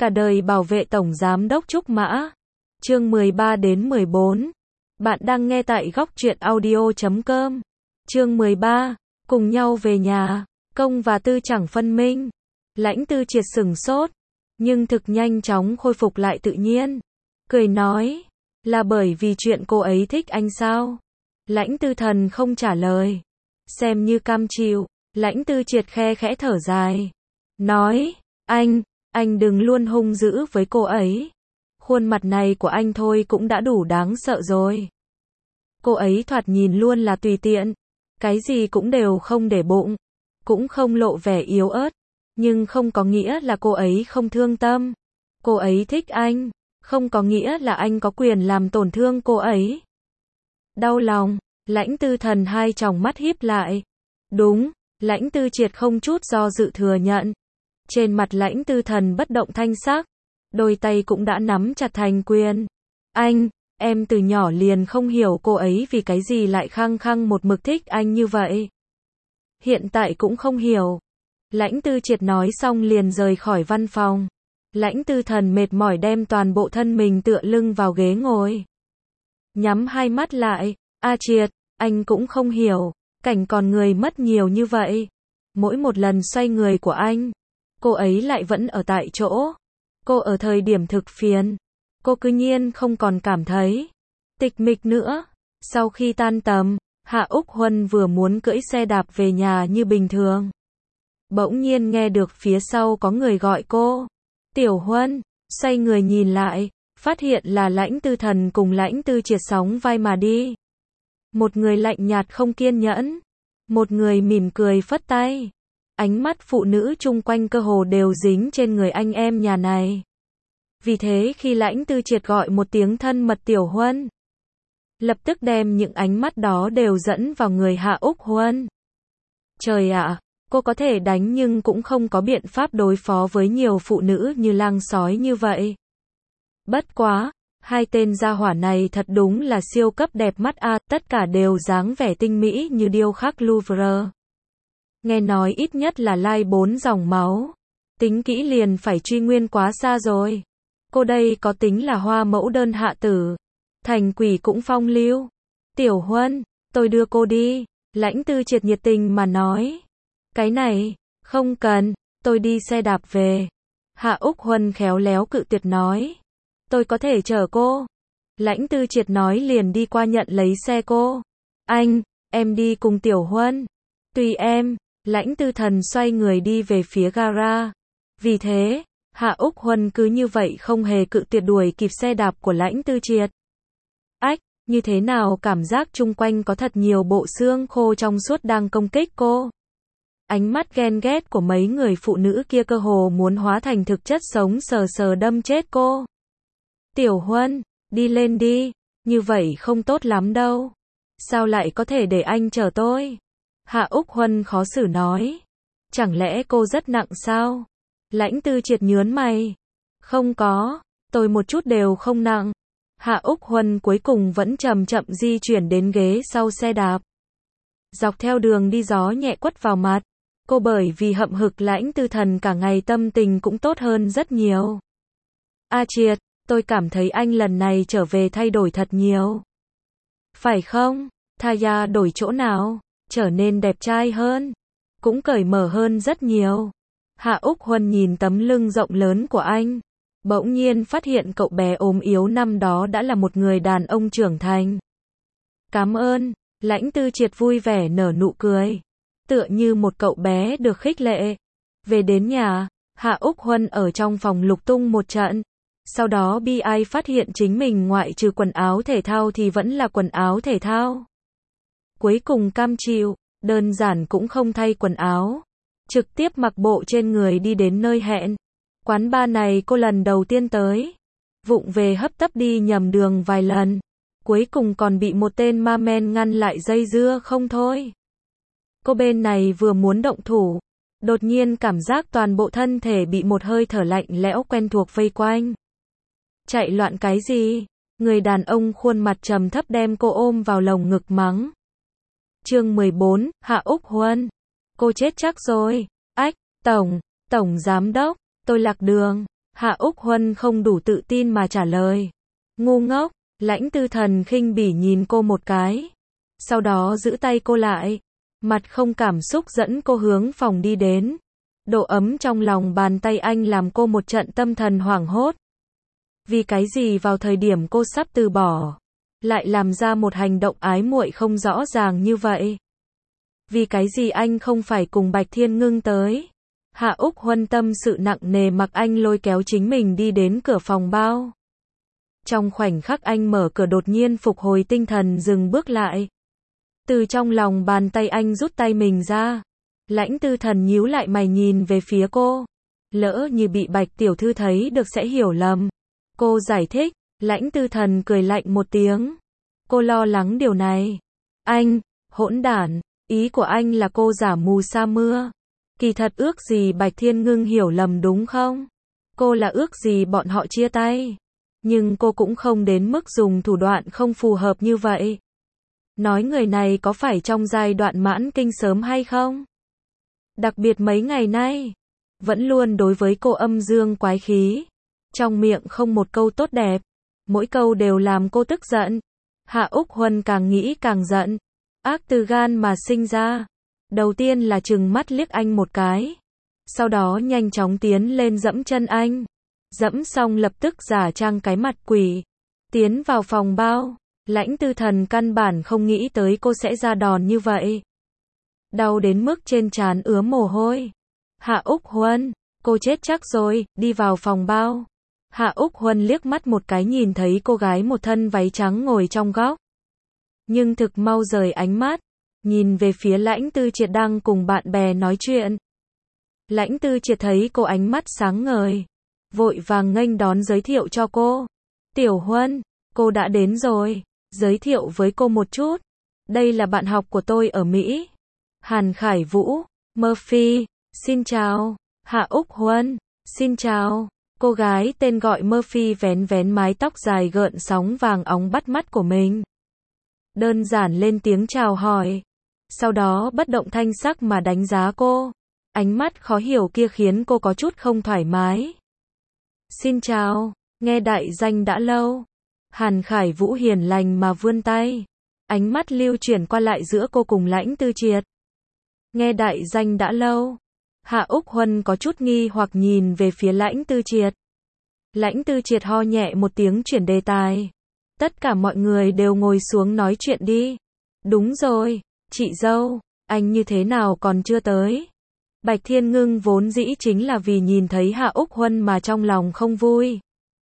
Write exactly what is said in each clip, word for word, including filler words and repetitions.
Cả đời bảo vệ Tổng Giám đốc Trúc Mã. Chương mười ba đến mười bốn. Bạn đang nghe tại góc truyện audio chấm com. Chương mười ba. Cùng nhau về nhà. Công và tư chẳng phân minh. Lãnh Tư Triệt sửng sốt, nhưng thực nhanh chóng khôi phục lại tự nhiên. Cười nói, là bởi vì chuyện cô ấy thích anh sao? Lãnh Tư Thần không trả lời. Xem như cam chịu, Lãnh Tư Triệt khe khẽ thở dài. Nói, anh, anh đừng luôn hung dữ với cô ấy. Khuôn mặt này của anh thôi cũng đã đủ đáng sợ rồi. Cô ấy thoạt nhìn luôn là tùy tiện. Cái gì cũng đều không để bụng. Cũng không lộ vẻ yếu ớt. Nhưng không có nghĩa là cô ấy không thương tâm. Cô ấy thích anh. Không có nghĩa là anh có quyền làm tổn thương cô ấy. Đau lòng, Lãnh Tư Thần hai tròng mắt híp lại. Đúng, Lãnh Tư Triệt không chút do dự thừa nhận. Trên mặt Lãnh Tư Thần bất động thanh sắc. Đôi tay cũng đã nắm chặt thành quyền. Anh, em từ nhỏ liền không hiểu cô ấy vì cái gì lại khăng khăng một mực thích anh như vậy. Hiện tại cũng không hiểu. Lãnh Tư Triệt nói xong liền rời khỏi văn phòng. Lãnh Tư Thần mệt mỏi đem toàn bộ thân mình tựa lưng vào ghế ngồi. Nhắm hai mắt lại. A Triệt, anh cũng không hiểu. Cảnh còn người mất nhiều như vậy. Mỗi một lần xoay người của anh, cô ấy lại vẫn ở tại chỗ. Cô ở thời điểm thực phiền. Cô cứ nhiên không còn cảm thấy tịch mịch nữa. Sau khi tan tầm, Hạ Úc Huân vừa muốn cưỡi xe đạp về nhà như bình thường. Bỗng nhiên nghe được phía sau có người gọi cô. Tiểu Huân, xoay người nhìn lại, phát hiện là Lãnh Tư Thần cùng Lãnh Tư Triệt sóng vai mà đi. Một người lạnh nhạt không kiên nhẫn, một người mỉm cười phất tay. Ánh mắt phụ nữ chung quanh cơ hồ đều dính trên người anh em nhà này. Vì thế khi Lãnh Tư Triệt gọi một tiếng thân mật Tiểu Huân, lập tức đem những ánh mắt đó đều dẫn vào người Hạ Úc Huân. Trời ạ, cô có thể đánh nhưng cũng không có biện pháp đối phó với nhiều phụ nữ như lang sói như vậy. Bất quá, hai tên gia hỏa này thật đúng là siêu cấp đẹp mắt a, à, tất cả đều dáng vẻ tinh mỹ như điêu khắc Louvre. Nghe nói ít nhất là lai bốn dòng máu. Tính kỹ liền phải truy nguyên quá xa rồi. Cô đây có tính là hoa mẫu đơn hạ tử. Thành quỷ cũng phong lưu. Tiểu Huân, tôi đưa cô đi. Lãnh Tư Triệt nhiệt tình mà nói. Cái này, không cần, tôi đi xe đạp về. Hạ Úc Huân khéo léo cự tuyệt nói. Tôi có thể chở cô. Lãnh Tư Triệt nói liền đi qua nhận lấy xe cô. Anh, em đi cùng Tiểu Huân. Tùy em. Lãnh Tư Thần xoay người đi về phía gara. Vì thế, Hạ Úc Huân cứ như vậy không hề cự tuyệt đuổi kịp xe đạp của Lãnh Tư Triệt. Ách, như thế nào cảm giác chung quanh có thật nhiều bộ xương khô trong suốt đang công kích cô. Ánh mắt ghen ghét của mấy người phụ nữ kia cơ hồ muốn hóa thành thực chất sống sờ sờ đâm chết cô. Tiểu Huân, đi lên đi, như vậy không tốt lắm đâu. Sao lại có thể để anh chở tôi? Hạ Úc Huân khó xử nói. Chẳng lẽ cô rất nặng sao? Lãnh Tư Triệt nhớn mày. Không có, tôi một chút đều không nặng. Hạ Úc Huân cuối cùng vẫn chậm chậm di chuyển đến ghế sau xe đạp. Dọc theo đường đi gió nhẹ quất vào mặt. Cô bởi vì hậm hực Lãnh Tư Thần cả ngày tâm tình cũng tốt hơn rất nhiều. A Triệt, tôi cảm thấy anh lần này trở về thay đổi thật nhiều. Phải không? Thaya đổi chỗ nào? Trở nên đẹp trai hơn. Cũng cởi mở hơn rất nhiều. Hạ Úc Huân nhìn tấm lưng rộng lớn của anh. Bỗng nhiên phát hiện cậu bé ốm yếu năm đó đã là một người đàn ông trưởng thành. Cảm ơn. Lãnh Tư Triệt vui vẻ nở nụ cười. Tựa như một cậu bé được khích lệ. Về đến nhà, Hạ Úc Huân ở trong phòng lục tung một trận. Sau đó bi ai phát hiện chính mình ngoại trừ quần áo thể thao thì vẫn là quần áo thể thao. Cuối cùng cam chịu, đơn giản cũng không thay quần áo. Trực tiếp mặc bộ trên người đi đến nơi hẹn. Quán bar này cô lần đầu tiên tới. Vụng về hấp tấp đi nhầm đường vài lần. Cuối cùng còn bị một tên ma men ngăn lại dây dưa không thôi. Cô bên này vừa muốn động thủ. Đột nhiên cảm giác toàn bộ thân thể bị một hơi thở lạnh lẽo quen thuộc vây quanh. Chạy loạn cái gì? Người đàn ông khuôn mặt trầm thấp đem cô ôm vào lồng ngực mắng. Chương mười bốn, Hạ Úc Huân. Cô chết chắc rồi. Ách, Tổng, Tổng Giám đốc, tôi lạc đường. Hạ Úc Huân không đủ tự tin mà trả lời. Ngu ngốc, Lãnh Tư Thần khinh bỉ nhìn cô một cái. Sau đó giữ tay cô lại. Mặt không cảm xúc dẫn cô hướng phòng đi đến. Độ ấm trong lòng bàn tay anh làm cô một trận tâm thần hoảng hốt. Vì cái gì vào thời điểm cô sắp từ bỏ, lại làm ra một hành động ái muội không rõ ràng như vậy? Vì cái gì anh không phải cùng Bạch Thiên Ngưng tới? Hạ Úc Huân tâm sự nặng nề mặc anh lôi kéo chính mình đi đến cửa phòng bao. Trong khoảnh khắc anh mở cửa đột nhiên phục hồi tinh thần dừng bước lại. Từ trong lòng bàn tay anh rút tay mình ra. Lãnh Tư Thần nhíu lại mày nhìn về phía cô. Lỡ như bị Bạch tiểu thư thấy được sẽ hiểu lầm. Cô giải thích. Lãnh Tư Thần cười lạnh một tiếng. Cô lo lắng điều này. Anh, hỗn đản, ý của anh là cô giả mù sa mưa. Kỳ thật ước gì Bạch Thiên Ngưng hiểu lầm đúng không? Cô là ước gì bọn họ chia tay. Nhưng cô cũng không đến mức dùng thủ đoạn không phù hợp như vậy. Nói người này có phải trong giai đoạn mãn kinh sớm hay không? Đặc biệt mấy ngày nay, vẫn luôn đối với cô âm dương quái khí. Trong miệng không một câu tốt đẹp. Mỗi câu đều làm cô tức giận. Hạ Úc Huân càng nghĩ càng giận. Ác từ gan mà sinh ra. Đầu tiên là trừng mắt liếc anh một cái. Sau đó nhanh chóng tiến lên dẫm chân anh. Dẫm xong lập tức giả trang cái mặt quỷ. Tiến vào phòng bao. Lãnh Tư Thần căn bản không nghĩ tới cô sẽ ra đòn như vậy. Đau đến mức trên trán ứa mồ hôi. Hạ Úc Huân, cô chết chắc rồi, đi vào phòng bao. Hạ Úc Huân liếc mắt một cái nhìn thấy cô gái một thân váy trắng ngồi trong góc. Nhưng thực mau rời ánh mắt. Nhìn về phía Lãnh Tư Triệt đang cùng bạn bè nói chuyện. Lãnh Tư Triệt thấy cô ánh mắt sáng ngời. Vội vàng nghênh đón giới thiệu cho cô. Tiểu Huân, cô đã đến rồi. Giới thiệu với cô một chút. Đây là bạn học của tôi ở Mỹ. Hàn Khải Vũ, Murphy, xin chào. Hạ Úc Huân, xin chào. Cô gái tên gọi Murphy vén vén mái tóc dài gợn sóng vàng óng bắt mắt của mình. Đơn giản lên tiếng chào hỏi. Sau đó bất động thanh sắc mà đánh giá cô. Ánh mắt khó hiểu kia khiến cô có chút không thoải mái. Xin chào, nghe đại danh đã lâu. Hàn Khải Vũ hiền lành mà vươn tay. Ánh mắt lưu chuyển qua lại giữa cô cùng Lãnh Tư Triệt. Nghe đại danh đã lâu. Hạ Úc Huân có chút nghi hoặc nhìn về phía Lãnh Tư Triệt. Lãnh Tư Triệt ho nhẹ một tiếng chuyển đề tài. Tất cả mọi người đều ngồi xuống nói chuyện đi. Đúng rồi, chị dâu, anh như thế nào còn chưa tới? Bạch Thiên Ngưng vốn dĩ chính là vì nhìn thấy Hạ Úc Huân mà trong lòng không vui.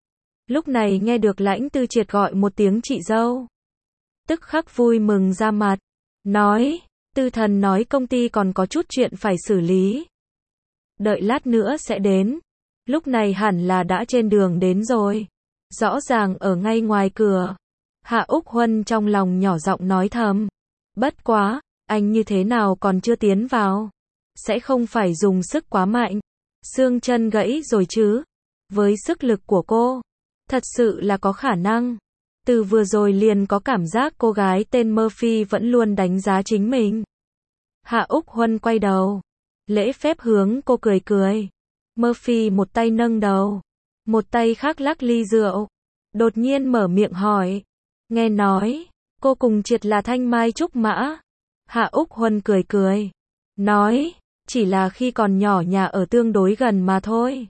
Lúc này nghe được Lãnh Tư Triệt gọi một tiếng chị dâu. Tức khắc vui mừng ra mặt. Nói, Tư Thần nói công ty còn có chút chuyện phải xử lý. Đợi lát nữa sẽ đến. Lúc này hẳn là đã trên đường đến rồi. Rõ ràng ở ngay ngoài cửa. Hạ Úc Huân trong lòng nhỏ giọng nói thầm. Bất quá, anh như thế nào còn chưa tiến vào? Sẽ không phải dùng sức quá mạnh. Xương chân gãy rồi chứ? Với sức lực của cô, thật sự là có khả năng. Từ vừa rồi liền có cảm giác cô gái tên Murphy vẫn luôn đánh giá chính mình. Hạ Úc Huân quay đầu. Lễ phép hướng cô cười cười. Murphy một tay nâng đầu. Một tay khác lắc ly rượu. Đột nhiên mở miệng hỏi. Nghe nói, cô cùng Triệt là thanh mai trúc mã. Hạ Úc Huân cười cười. Nói, chỉ là khi còn nhỏ nhà ở tương đối gần mà thôi.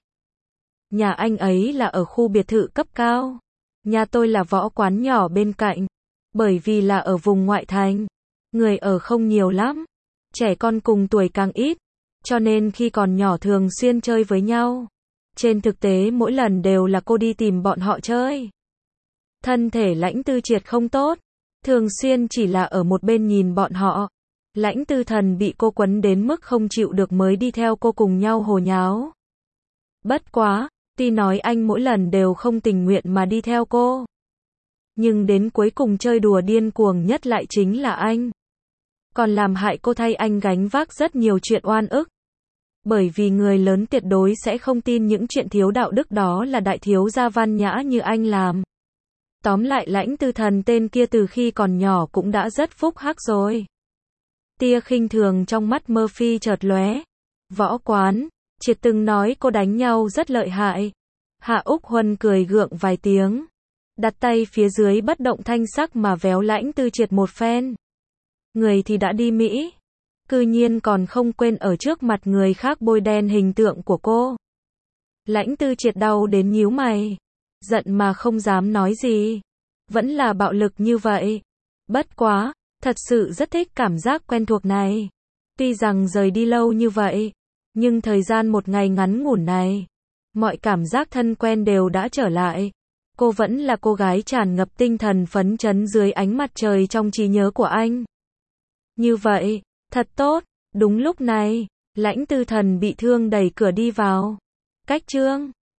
Nhà anh ấy là ở khu biệt thự cấp cao. Nhà tôi là võ quán nhỏ bên cạnh. Bởi vì là ở vùng ngoại thành. Người ở không nhiều lắm. Trẻ con cùng tuổi càng ít. Cho nên khi còn nhỏ thường xuyên chơi với nhau. Trên thực tế mỗi lần đều là cô đi tìm bọn họ chơi. Thân thể Lãnh Tư Triệt không tốt. Thường xuyên chỉ là ở một bên nhìn bọn họ. Lãnh Tư Thần bị cô quấn đến mức không chịu được mới đi theo cô cùng nhau hồ nháo. Bất quá, tuy nói anh mỗi lần đều không tình nguyện mà đi theo cô. Nhưng đến cuối cùng chơi đùa điên cuồng nhất lại chính là anh. Còn làm hại cô thay anh gánh vác rất nhiều chuyện oan ức. Bởi vì người lớn tuyệt đối sẽ không tin những chuyện thiếu đạo đức đó là đại thiếu gia văn nhã như anh làm. Tóm lại Lãnh Tư Thần tên kia từ khi còn nhỏ cũng đã rất phúc hắc rồi. Tia khinh thường trong mắt Murphy chợt lóe. Võ quán, Triệt từng nói cô đánh nhau rất lợi hại. Hạ Úc Huân cười gượng vài tiếng, đặt tay phía dưới bất động thanh sắc mà véo Lãnh Tư Triệt một phen. Người thì đã đi Mỹ, cư nhiên còn không quên ở trước mặt người khác bôi đen hình tượng của cô. Lãnh Tư Triệt đau đến nhíu mày, giận mà không dám nói gì. Vẫn là bạo lực như vậy. Bất quá, thật sự rất thích cảm giác quen thuộc này. Tuy rằng rời đi lâu như vậy, nhưng thời gian một ngày ngắn ngủn này, mọi cảm giác thân quen đều đã trở lại. Cô vẫn là cô gái tràn ngập tinh thần phấn chấn dưới ánh mặt trời trong trí nhớ của anh. Như vậy, thật tốt. Đúng lúc này, Lãnh Tư Thần bị thương đẩy cửa đi vào. Cách Trương